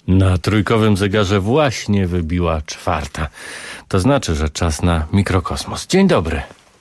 Na trójkowym zegarze właśnie wybiła 4. To znaczy, że czas na mikrokosmos. Dzień dobry.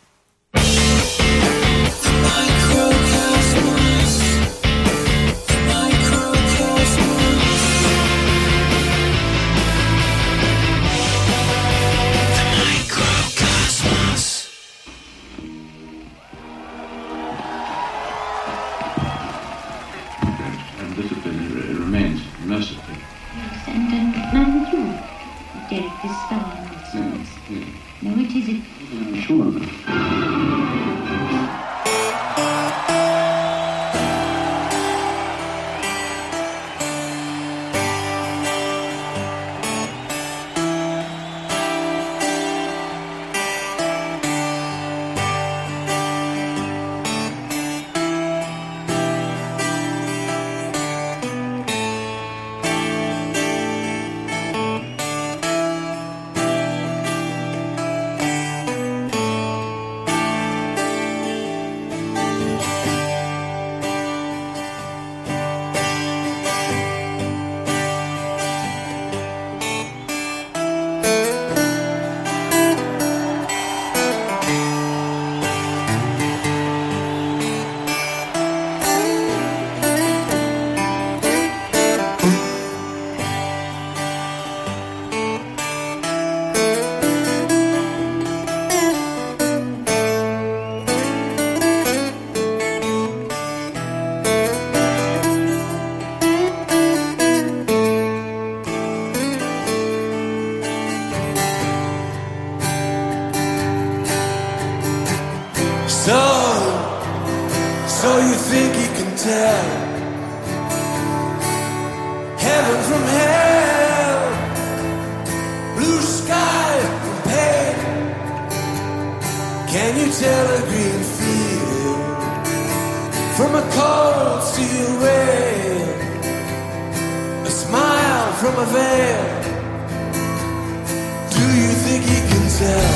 So you think you can tell heaven from hell, blue sky from pale? Can you tell a green field from a cold steel rail, a smile from a veil? Do you think you can tell?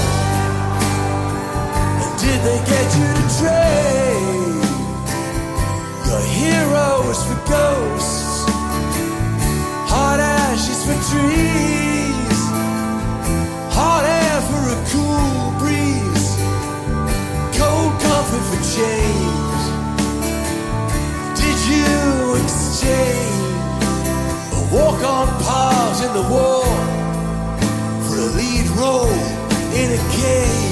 And did they get you to trade your heroes for ghosts, hot ashes for trees, hot air for a cool breeze, cold comfort for change? Did you exchange a walk-on part in the war for a lead role in a cage?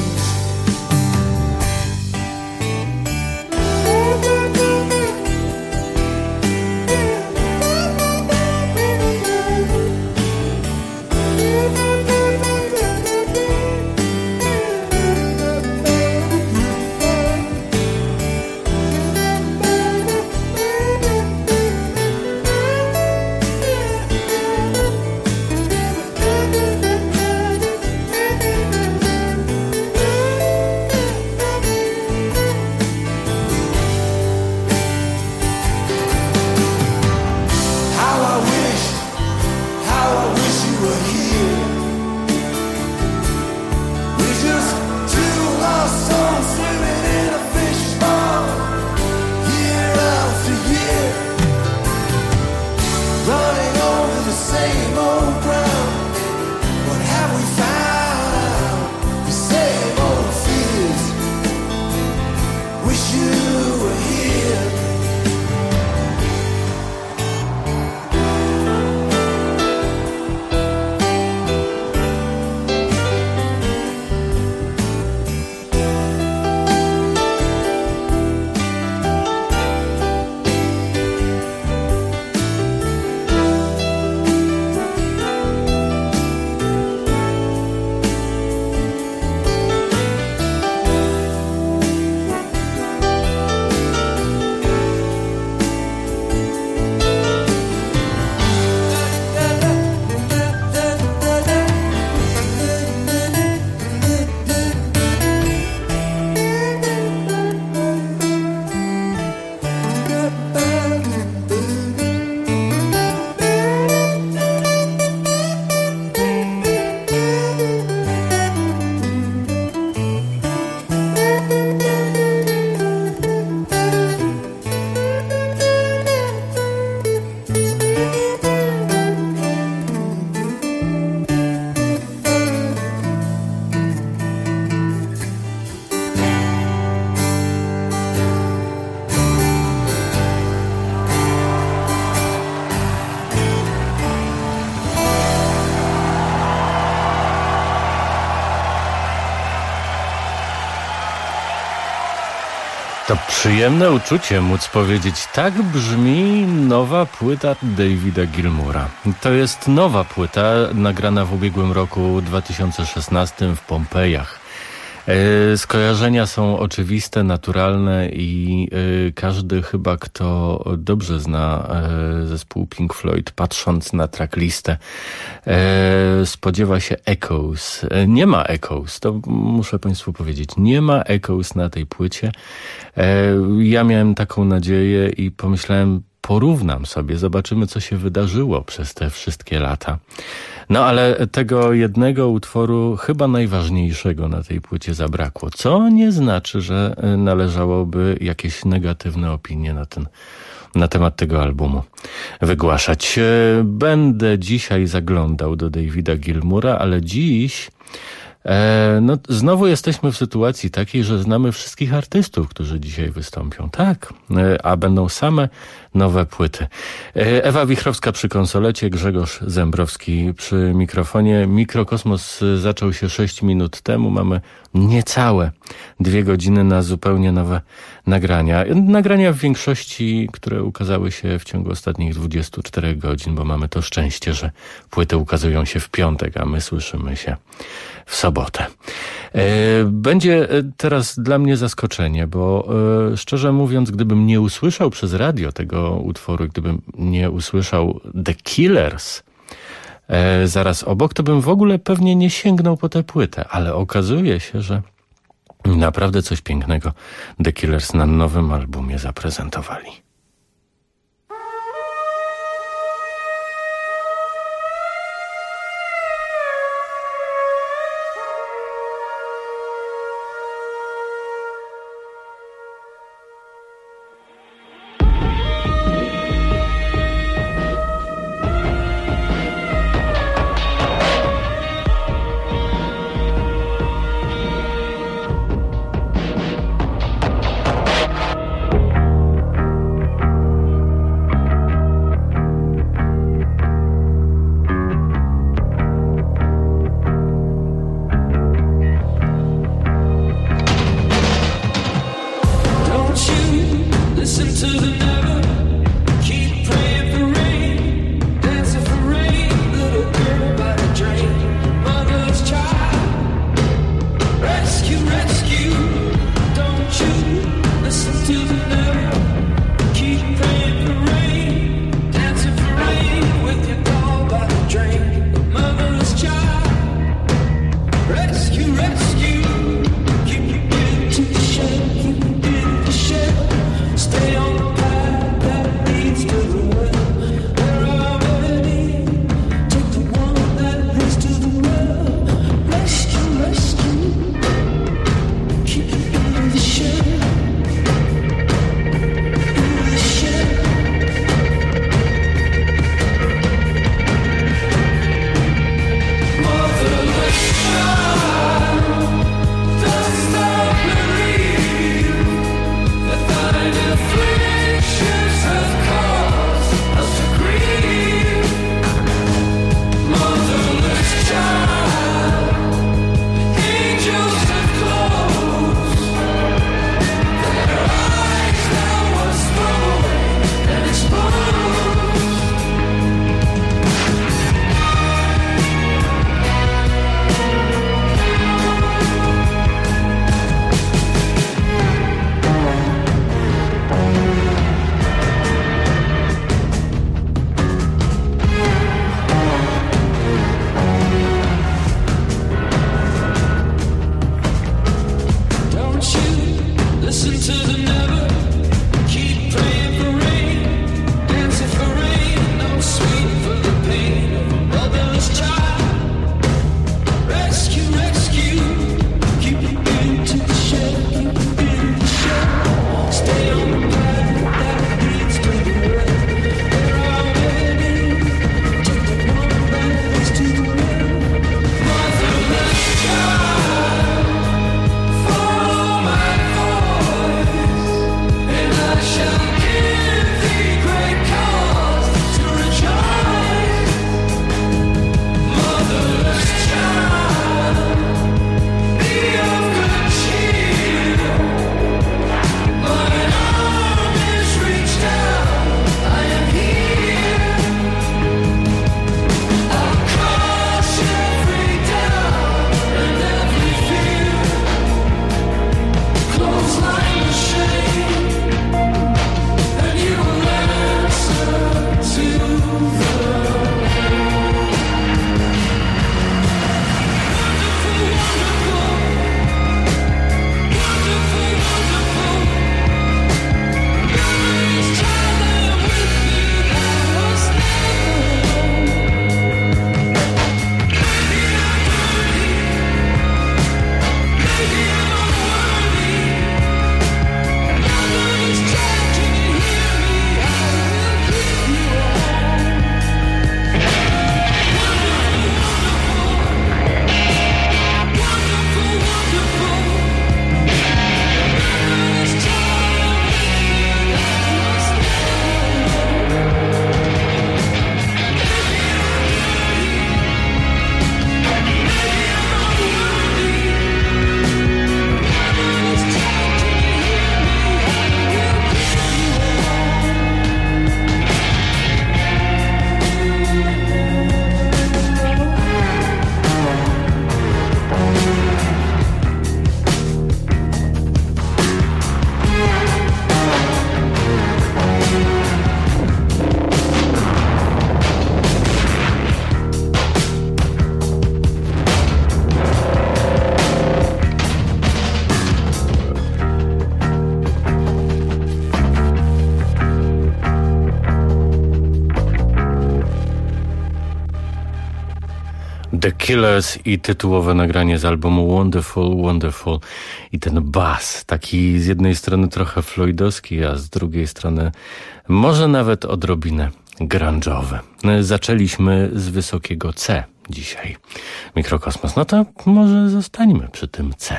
To przyjemne uczucie móc powiedzieć, tak brzmi nowa płyta Davida Gilmoura. To jest nowa płyta nagrana w ubiegłym roku 2016 w Pompejach. Skojarzenia są oczywiste, naturalne i każdy chyba, kto dobrze zna zespół Pink Floyd, patrząc na tracklistę, spodziewa się Echoes. Nie ma Echoes, to muszę Państwu powiedzieć. Nie ma Echoes na tej płycie. Ja miałem taką nadzieję i pomyślałem, porównam sobie, zobaczymy, co się wydarzyło przez te wszystkie lata. No ale tego jednego utworu, chyba najważniejszego na tej płycie zabrakło, co nie znaczy, że należałoby jakieś negatywne opinie na temat tego albumu wygłaszać. Będę dzisiaj zaglądał do Davida Gilmoura, ale dziś no, znowu jesteśmy w sytuacji takiej, że znamy wszystkich artystów, którzy dzisiaj wystąpią. Tak, a będą same nowe płyty. Ewa Wichrowska przy konsolecie, Grzegorz Zembrowski przy mikrofonie. Mikrokosmos zaczął się 6 minut temu. Mamy niecałe 2 godziny na zupełnie nowe nagrania. Nagrania w większości, które ukazały się w ciągu ostatnich 24 godzin, bo mamy to szczęście, że płyty ukazują się w piątek, a my słyszymy się w sobotę. Będzie teraz dla mnie zaskoczenie, bo szczerze mówiąc, gdybym nie usłyszał przez radio tego utworu, gdybym nie usłyszał The Killers zaraz obok, to bym w ogóle pewnie nie sięgnął po tę płytę, ale okazuje się, że naprawdę coś pięknego The Killers na nowym albumie zaprezentowali. The Killers i tytułowe nagranie z albumu Wonderful, Wonderful. I ten bas, taki z jednej strony trochę floydowski, a z drugiej strony może nawet odrobinę grunge'owy. Zaczęliśmy z wysokiego C dzisiaj. Mikrokosmos, no to może zostańmy przy tym C.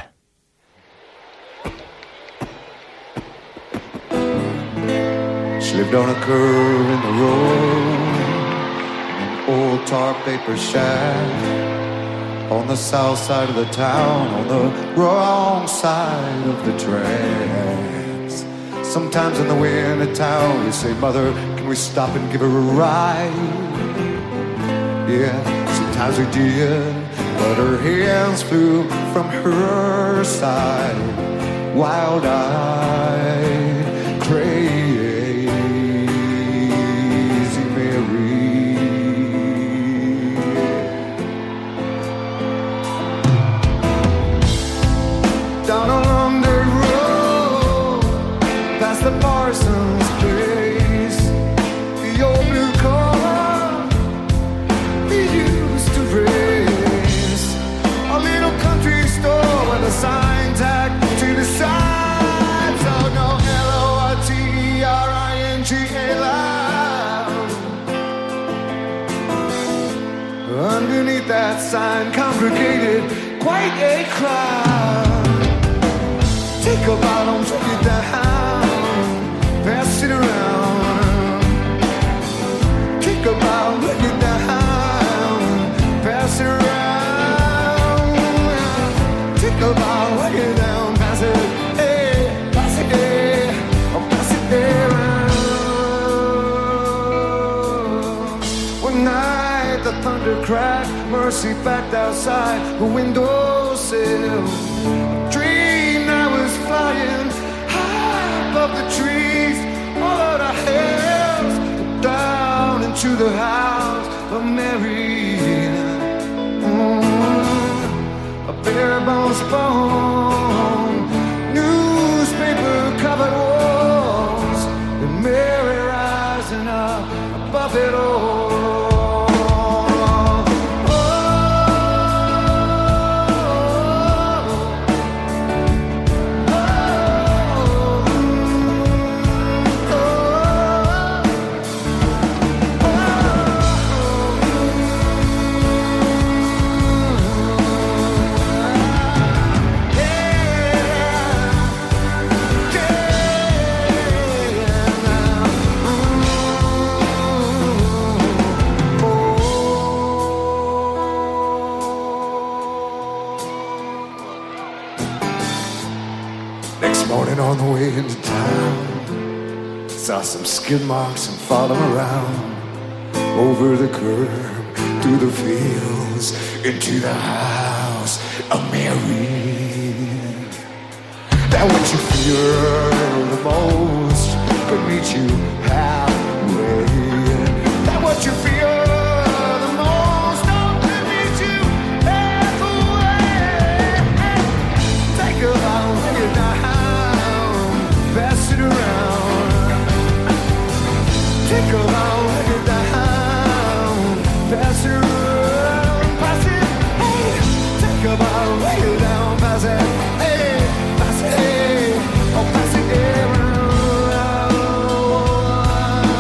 She lived on a curve in the road, old tar paper shack on the south side of the town, on the wrong side of the tracks. Sometimes in the winter town we say, Mother, can we stop and give her a ride? Yeah, sometimes we did, but her hands flew from her side, wild-eyed, crazy Mary. Down along the road, past the parson's place, the old blue car we used to race, a little country store with a sign tagged to the side, so no L-O-R-T-E-R-I-N-G-A loud. Underneath that sign congregated quite a crowd. Take a bottle, take it down, pass it around. Take a bottle, take it down, pass it around. Take a bottle, take it down, pass it, hey, pass it, hey, oh, pass it around. One night the thunder cracked, Mercy backed outside the windowsill. Flying high above the trees, all of the hills, down into the house of Mary. A bare bones bone, newspaper covered walls, and Mary rising up above it all. On the way into town, saw some skid marks and followed them around, over the curb, through the fields, into the house of Mary. That what you fear the most could meet you halfway. That what you fear the most could meet you halfway. Take a long way down, pass it around. Take a long way down, pass it around, pass it, hey. Take a long way down, pass it, hey, pass it, hey, oh, pass it around.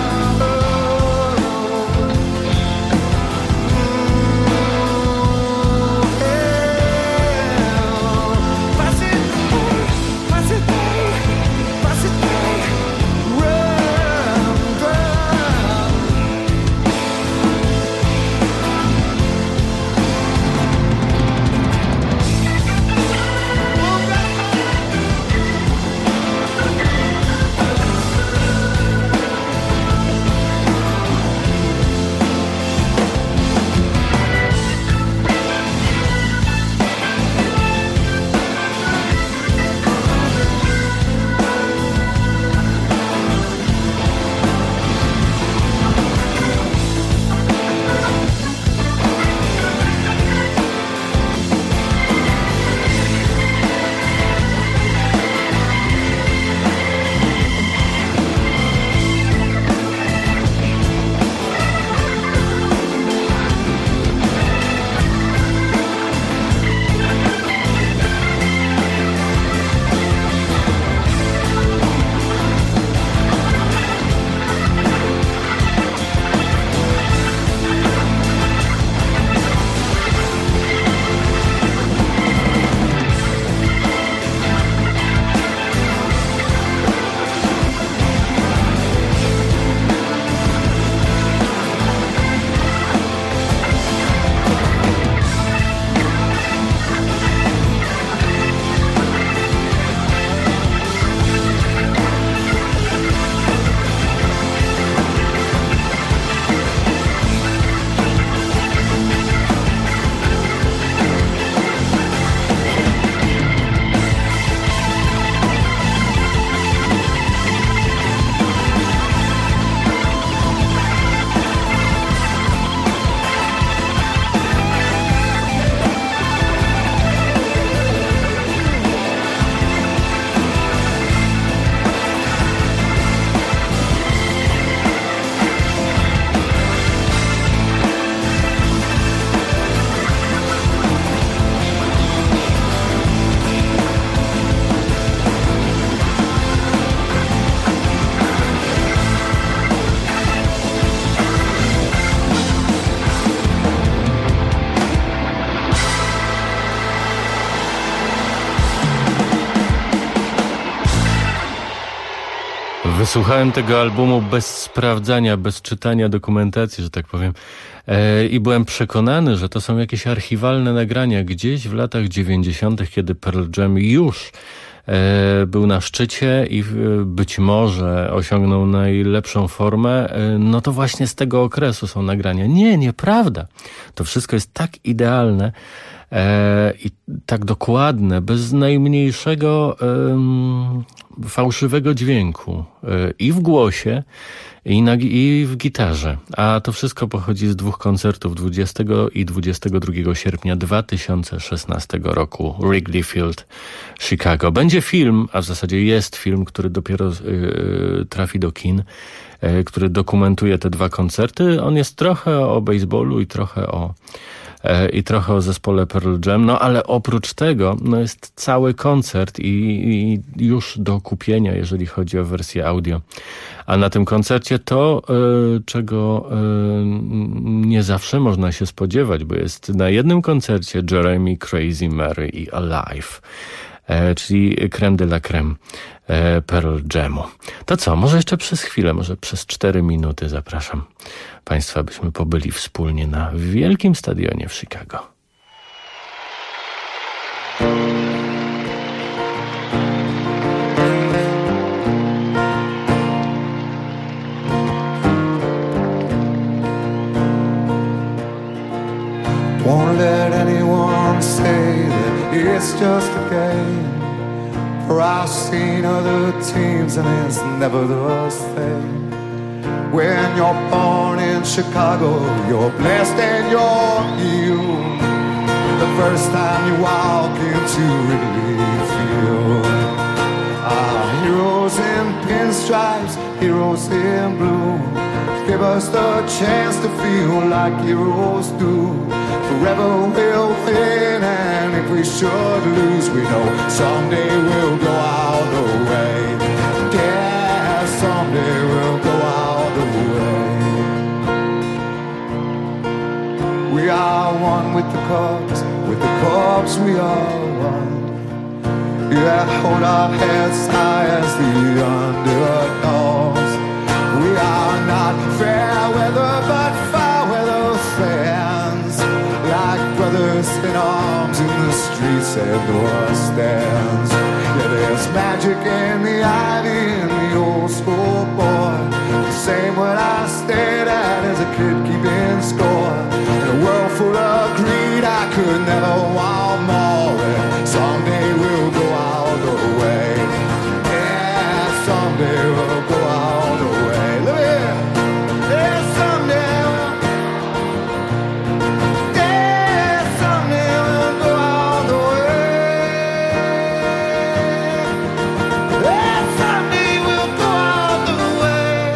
Słuchałem tego albumu bez sprawdzania, bez czytania dokumentacji, że tak powiem. I byłem przekonany, że to są jakieś archiwalne nagrania gdzieś w latach 90., kiedy Pearl Jam już był na szczycie i być może osiągnął najlepszą formę, no to właśnie z tego okresu są nagrania. Nie, nieprawda. To wszystko jest tak idealne i tak dokładne, bez najmniejszego fałszywego dźwięku i w głosie, i w gitarze. A to wszystko pochodzi z 2 koncertów 20 i 22 sierpnia 2016 roku. Wrigley Field, Chicago. Będzie film, a w zasadzie jest film, który dopiero trafi do kin, który dokumentuje te 2 koncerty. On jest trochę o baseballu i trochę o zespole Pearl Jam, no ale oprócz tego no jest cały koncert i już do kupienia, jeżeli chodzi o wersję audio. A na tym koncercie to, czego nie zawsze można się spodziewać, bo jest na jednym koncercie Jeremy, Crazy Mary i Alive, czyli crème de la crème Pearl Jamu. To co, może jeszcze przez chwilę, może przez 4 minuty zapraszam Państwa, byśmy pobyli wspólnie na wielkim stadionie w Chicago. Won't let anyone say that it's just a game. For I've seen other teams and it's never the same. When you're born in Chicago, you're blessed and you're healed. The first time you walk into Wrigley Field. Heroes in pinstripes, heroes in blue. Give us the chance to feel like heroes do. Forever we'll win, and if we should lose, we know someday we'll go all the way. Yeah, someday we'll go all the way. We are one with the Cubs we are one. Yeah, hold our heads high as the underdogs. We are not fair weather, but foul weather fans. Like brothers in arms in the streets and the stands. Yeah, there's magic in the ivy in the old school boy. The same when I stayed at as a kid keeping score. In a world full of greed, I could never want more. And someday we'll go all the way. Yeah, someday we'll go all the way. Look here. Yeah, someday we'll go all the way. Yeah, someday we'll go all the way.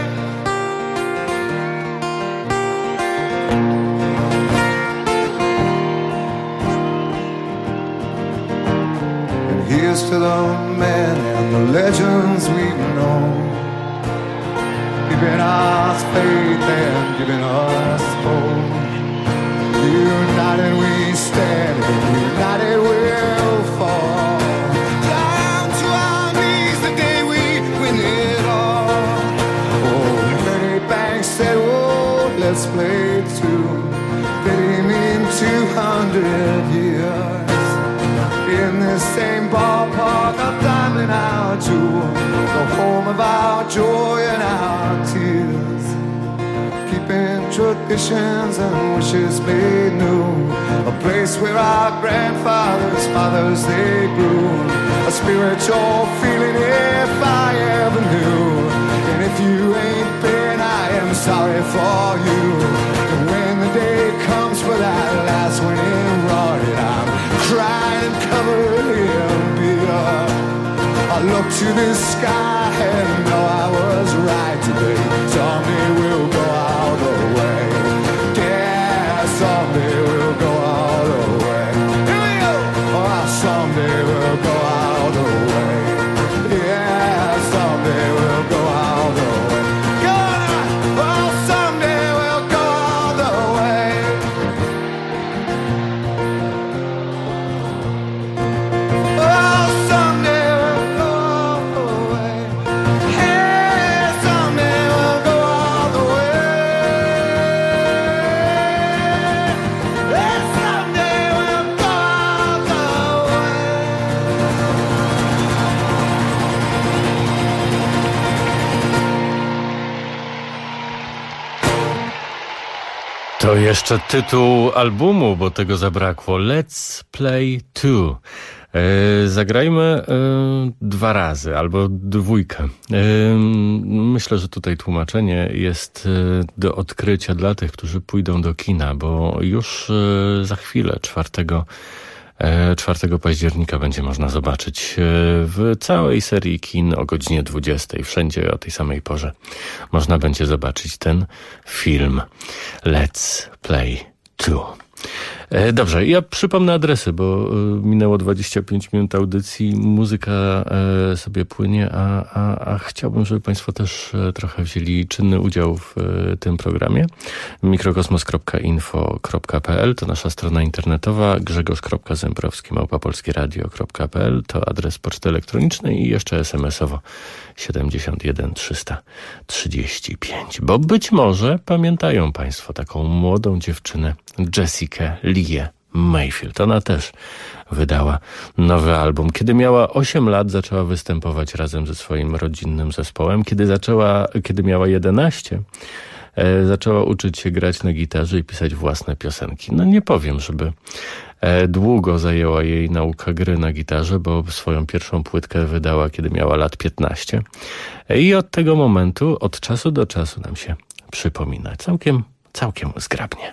And here's to the men and the legends we've known, giving us faith and giving us hope. United we stand, and united we'll fall. Down to our knees the day we win it all. Oh, Ernie Banks said, oh, let's play two. They mean 200 years. In this same ballpark, our time and our jewel, the home of our joy and our tears. Keeping traditions and wishes made new, a place where our grandfathers' fathers they grew. A spiritual feeling if I ever knew. And if you ain't been, I am sorry for you. And when the day comes for that last winning run, and I'm crying and covered in beer, I look to the sky and know I was right today. Someday we'll go all the way. Yeah, someday we'll go all the way. Here we go. Oh, someday we'll go all the way. Yeah, someday we'll go all the way. Go on, oh, someday we'll go all the way. Oh, someday we'll go all the way. Hey, To jeszcze tytuł albumu, bo tego zabrakło. Let's Play 2. Zagrajmy 2 razy albo 2. Myślę, że tutaj tłumaczenie jest do odkrycia dla tych, którzy pójdą do kina, bo już za chwilę 4 października będzie można zobaczyć w całej serii kin o godzinie 20. Wszędzie o tej samej porze można będzie zobaczyć ten film Let's Play 2. Dobrze, ja przypomnę adresy, bo minęło 25 minut audycji, muzyka sobie płynie, a chciałbym, żeby Państwo też trochę wzięli czynny udział w tym programie. mikrokosmos.info.pl to nasza strona internetowa, grzegorz.zembrowski@polskieradio.pl to adres poczty elektronicznej i jeszcze SMS-owo 71 335. Bo być może pamiętają Państwo taką młodą dziewczynę, Jessica Leah Mayfield. Ona też wydała nowy album. Kiedy miała 8 lat, zaczęła występować razem ze swoim rodzinnym zespołem. Kiedy miała 11, zaczęła uczyć się grać na gitarze i pisać własne piosenki. No nie powiem, żeby długo zajęła jej nauka gry na gitarze, bo swoją pierwszą płytkę wydała, kiedy miała lat 15. I od tego momentu, od czasu do czasu nam się przypomina. Całkiem zgrabnie.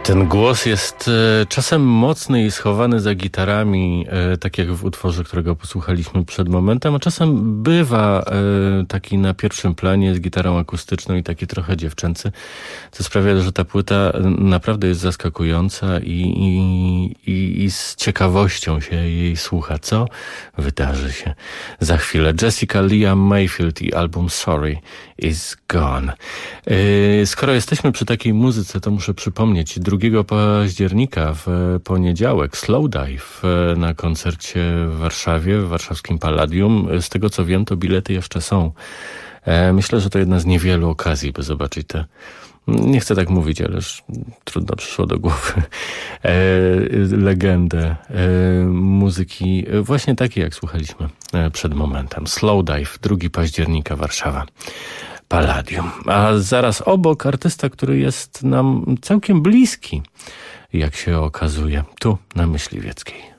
Ten głos jest czasem mocny i schowany za gitarami, tak jak w utworze, którego posłuchaliśmy przed momentem, a czasem bywa taki na pierwszym planie z gitarą akustyczną i taki trochę dziewczęcy, co sprawia, że ta płyta naprawdę jest zaskakująca i z ciekawością się jej słucha. Co wydarzy się za chwilę? Jessica Liam Mayfield i album Sorry is Gone. Skoro jesteśmy przy takiej muzyce, to muszę przypomnieć 2 października w poniedziałek Slowdive na koncercie w Warszawie, w warszawskim Palladium. Z tego co wiem, to bilety jeszcze są. Myślę, że to jedna z niewielu okazji, by zobaczyć te, nie chcę tak mówić, ależ trudno przyszło do głowy, legendę muzyki właśnie takiej, jak słuchaliśmy przed momentem. Slowdive, 2 października Warszawa. Palladium. A zaraz obok artysta, który jest nam całkiem bliski, jak się okazuje, tu na Myśliwieckiej.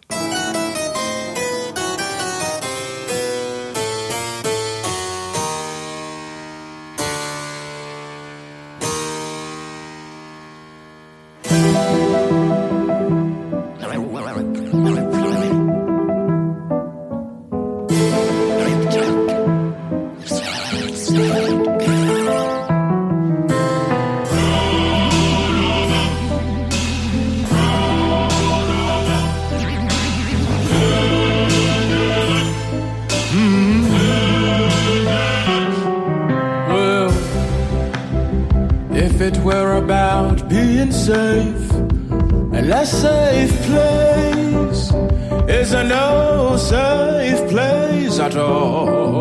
If it were about being safe, a less safe place is a no safe place at all.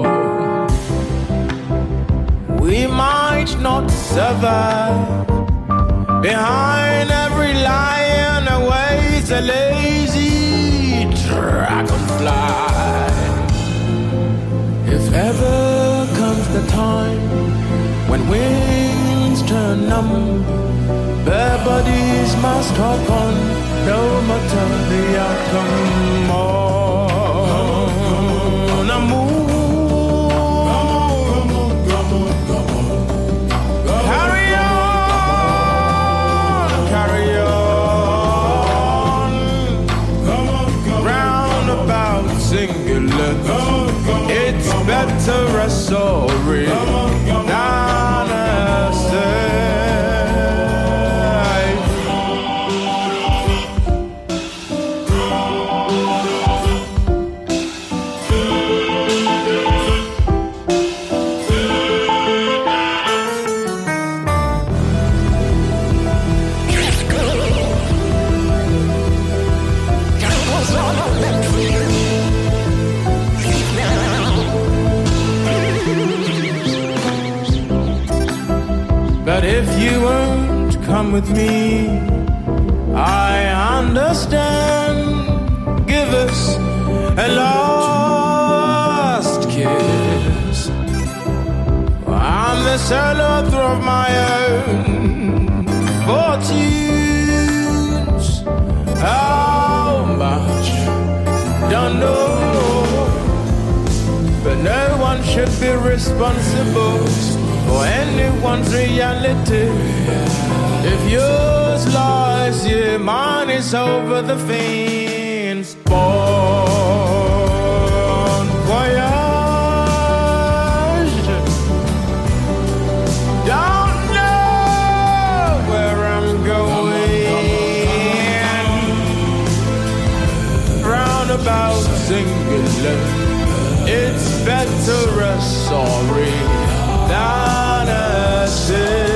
We might not survive. Behind every lion awaits a lazy dragonfly. If ever comes the time when wings turn numb, bare bodies must hop on, no matter the outcome. On a moon, carry on, carry on. Roundabout singular, it's better a sorry than a say. But if you won't come with me, I understand. Give us a last kiss. I'm the sole author of my own fortunes. How much? Don't know. But no one should be responsible for anyone's reality. If yours lies here, mine is over the fence. Bon voyage. Don't know where I'm going. Roundabout singular, it's better a sorry than a safe.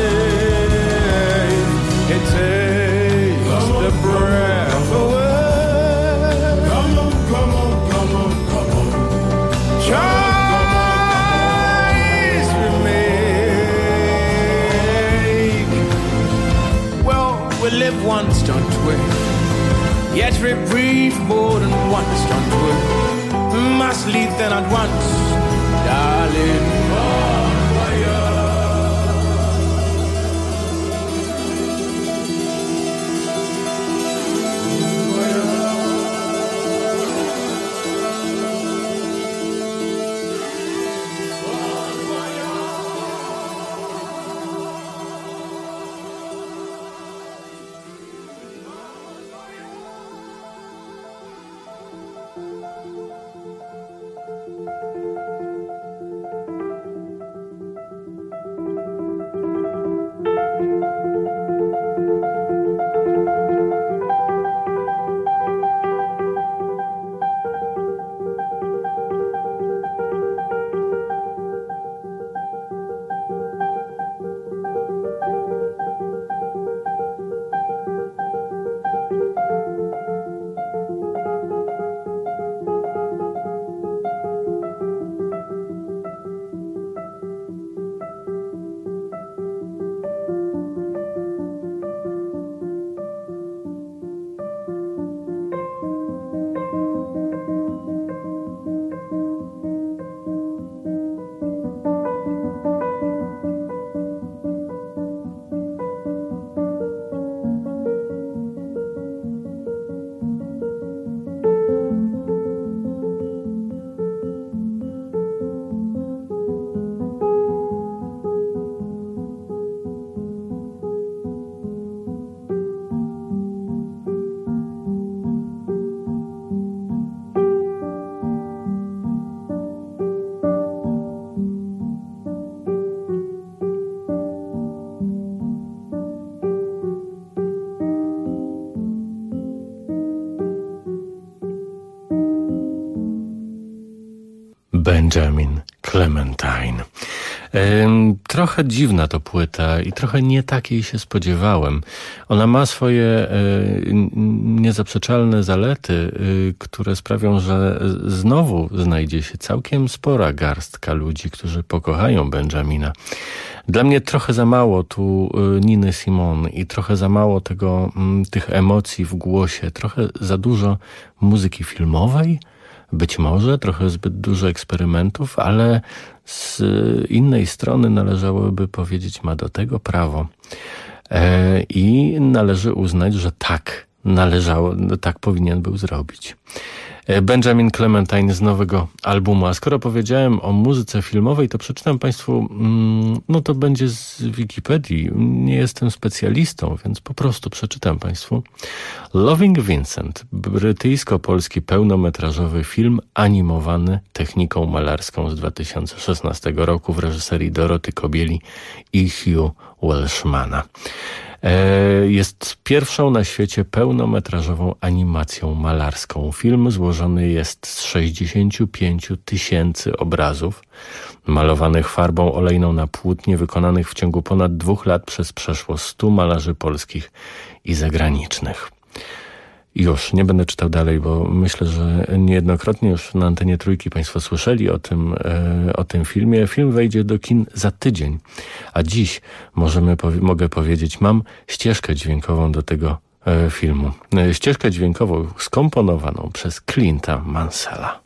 It takes the breath away. Come on, come on, come on, come on. Choice we make. Well, we live once, don't we? Yet we breathe more than once, don't we? Must leave then at once, darling. Benjamin Clementine. Trochę dziwna to płyta i trochę nie takiej się spodziewałem. Ona ma swoje niezaprzeczalne zalety, które sprawią, że znowu znajdzie się całkiem spora garstka ludzi, którzy pokochają Benjamina. Dla mnie trochę za mało tu Niny Simone i trochę za mało tych emocji w głosie, trochę za dużo muzyki filmowej. Być może trochę zbyt dużo eksperymentów, ale z innej strony należałoby powiedzieć, ma do tego prawo. I należy uznać, że tak powinien był zrobić. Benjamin Clementine z nowego albumu. A skoro powiedziałem o muzyce filmowej, to przeczytam Państwu, to będzie z Wikipedii. Nie jestem specjalistą, więc po prostu przeczytam Państwu. Loving Vincent, brytyjsko-polski pełnometrażowy film animowany techniką malarską z 2016 roku w reżyserii Doroty Kobieli i Hugh Welshmana. Jest pierwszą na świecie pełnometrażową animacją malarską. Film złożony jest z 65 000 obrazów malowanych farbą olejną na płótnie, wykonanych w ciągu ponad 2 lat przez przeszło 100 malarzy polskich i zagranicznych. Już, nie będę czytał dalej, bo myślę, że niejednokrotnie już na antenie Trójki Państwo słyszeli o tym filmie. Film wejdzie do kin za tydzień, a dziś mogę powiedzieć, mam ścieżkę dźwiękową do tego filmu. Ścieżkę dźwiękową skomponowaną przez Clint'a Mansella.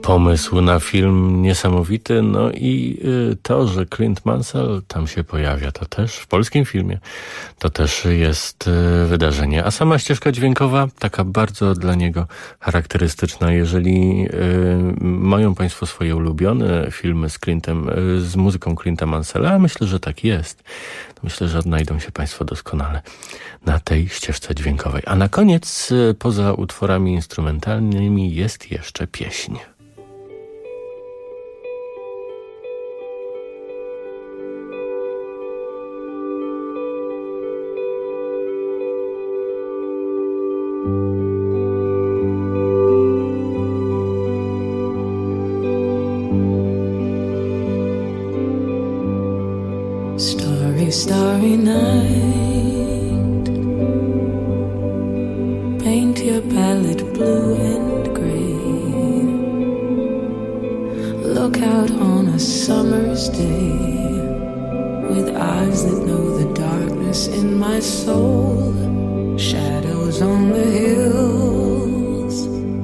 Pomysł na film niesamowity, no i to, że Clint Mansell tam się pojawia, to też w polskim filmie, to też jest wydarzenie. A sama ścieżka dźwiękowa, taka bardzo dla niego charakterystyczna. Jeżeli mają Państwo swoje ulubione filmy z Clintem, z muzyką Clint'a Mansella, a myślę, że tak jest, to myślę, że odnajdą się Państwo doskonale na tej ścieżce dźwiękowej. A na koniec, poza utworami instrumentalnymi, jest jeszcze pieśń. Starry, starry night, paint your palette blue and gray. Look out on a summer's day with eyes that know the darkness in my soul. Shadows on the hills,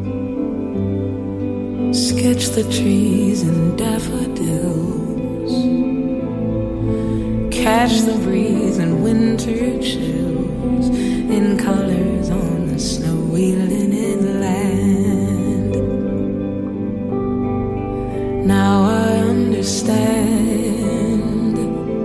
sketch the trees and daffodils. Catch the breeze and winter chills in colors on the snowy linen land. Now I understand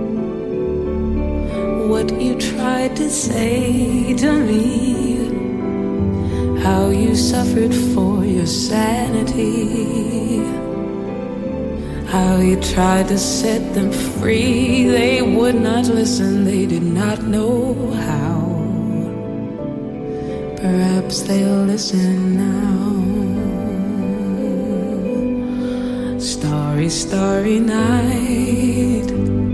what you tried to say to me, how you suffered for your sanity, how you tried to set them free. They would not listen, they did not know how. Perhaps they'll listen now. Starry, starry night,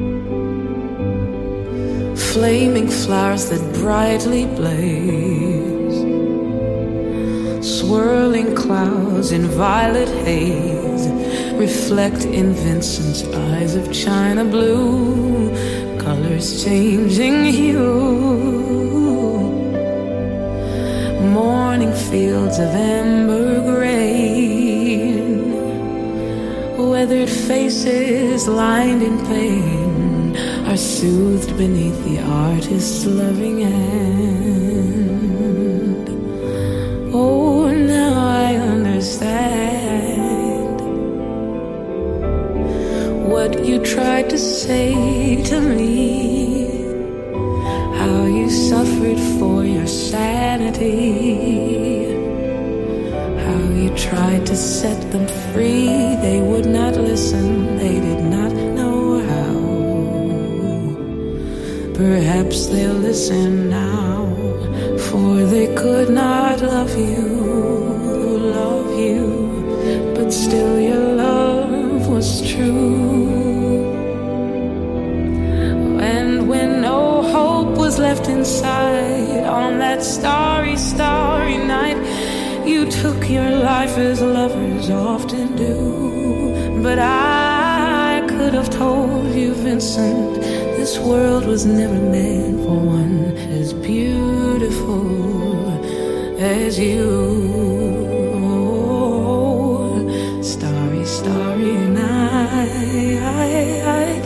flaming flowers that brightly blaze, swirling clouds in violet haze, reflect in Vincent's eyes of china blue, colors changing hue, morning fields of amber grain, weathered faces lined in pain are soothed beneath the artist's loving hand. Oh, now I understand what you tried to say to me, how you suffered for your sanity, how you tried to set them free. They would not listen, they did not know how. Perhaps they'll listen now, for they could not love you, but still your love was true. And when no hope was left inside on that starry, starry night, you took your life as lovers often do. But I could have told you, Vincent, this world was never meant for one as beautiful as you. Starry, starry night,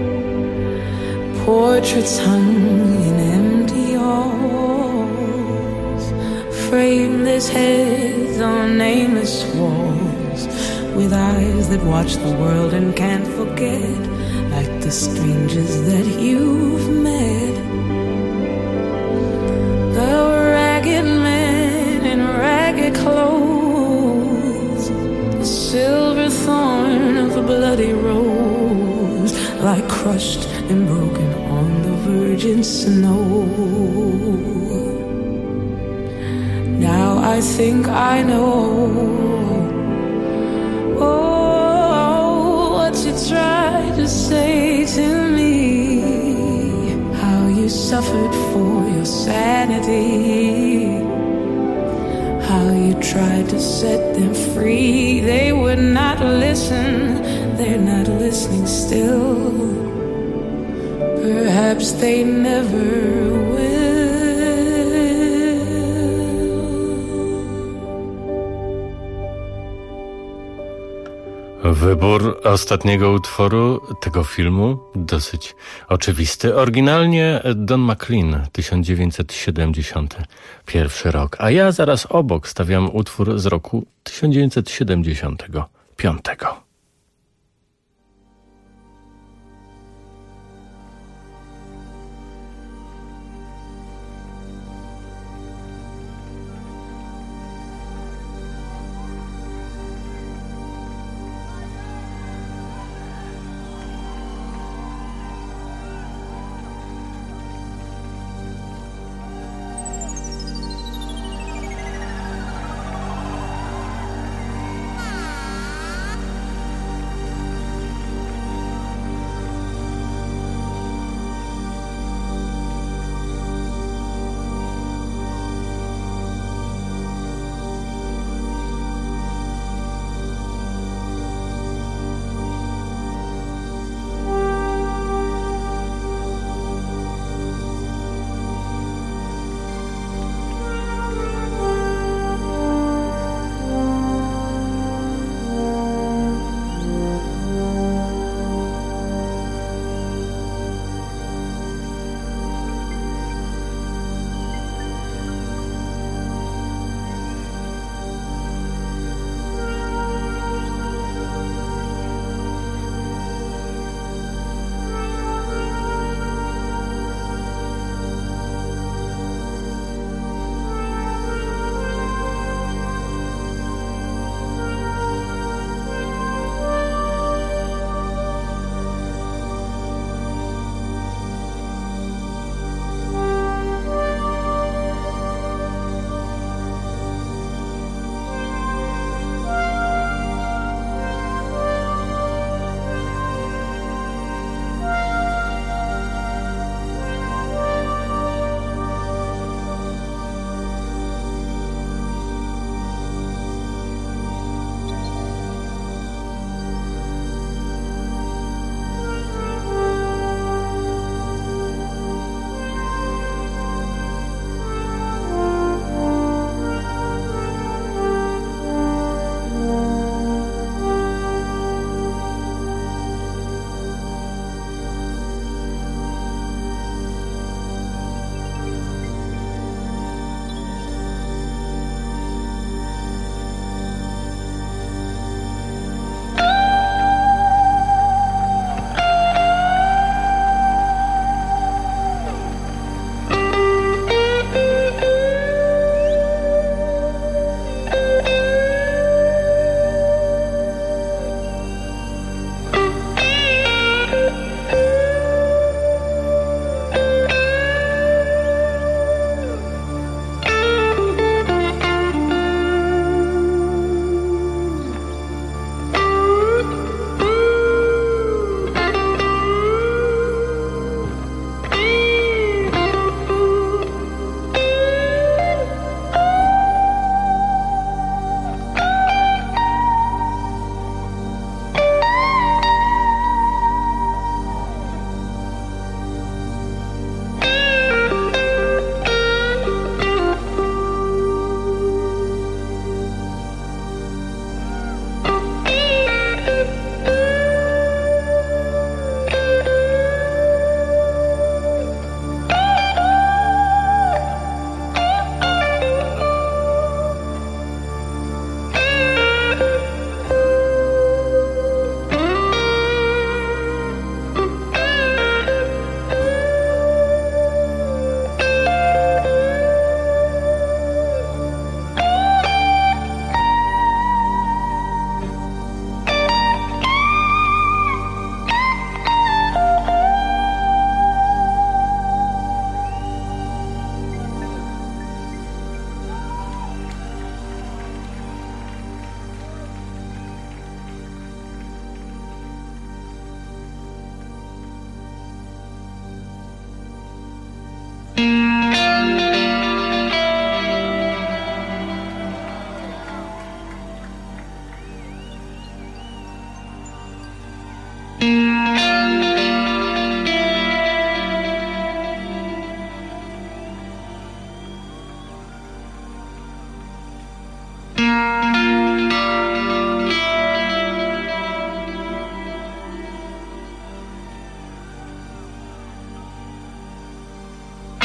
portraits hung in empty halls, frameless heads on nameless walls, with eyes that watch the world and can't forget, like the strangers that you've met. The ragged men in ragged clothes, the silver thorn of a bloody rose, like crushed and broken on the virgin snow. Now I think I know, oh, what you tried to say to me, how you suffered for your sanity, how you tried to set them free. They would not listen, they're not listening still. Perhaps they never will. Wybór ostatniego utworu tego filmu dosyć oczywisty. Oryginalnie Don McLean, 1971 rok, a ja zaraz obok stawiam utwór z roku 1975.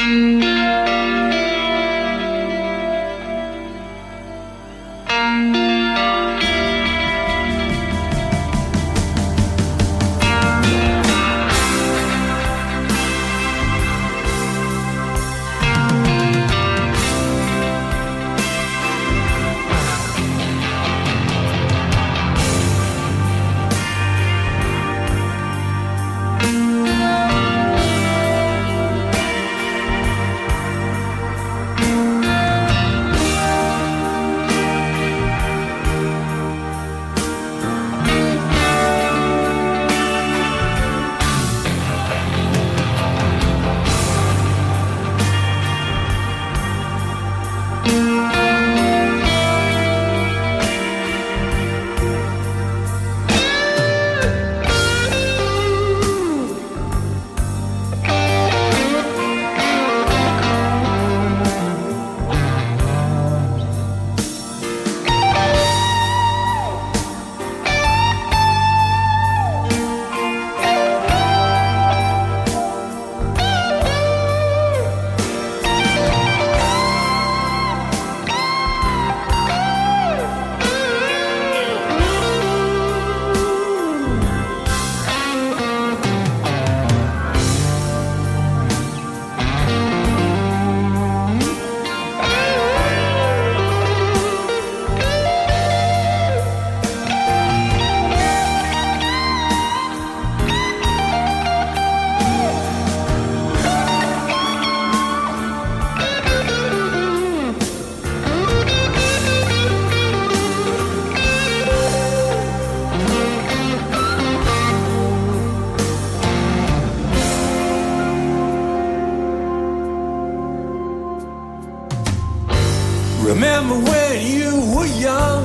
Remember when you were young,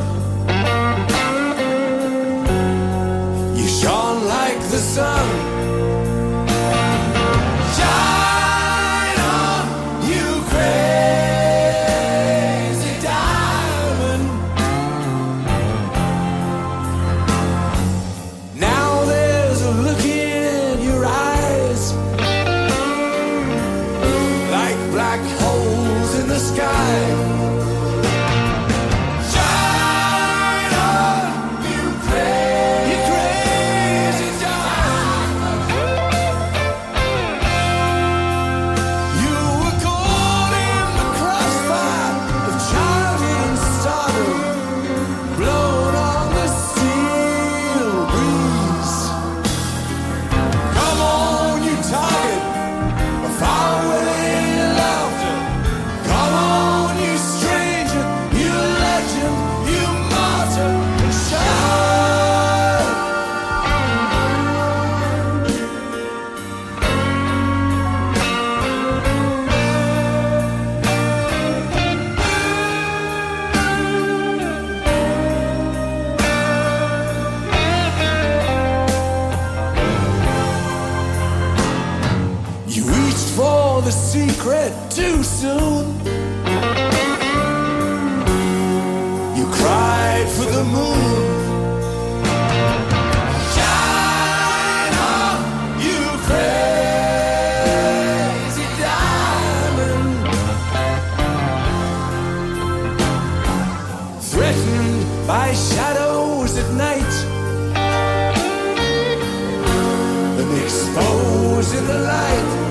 you shone like the sun. Shine on, you crazy diamond. Now there's a look in your eyes, like black holes in the sky. The secret too soon. You cried for the moon. Shine on, you crazy diamond. Threatened by shadows at night and exposed in the light.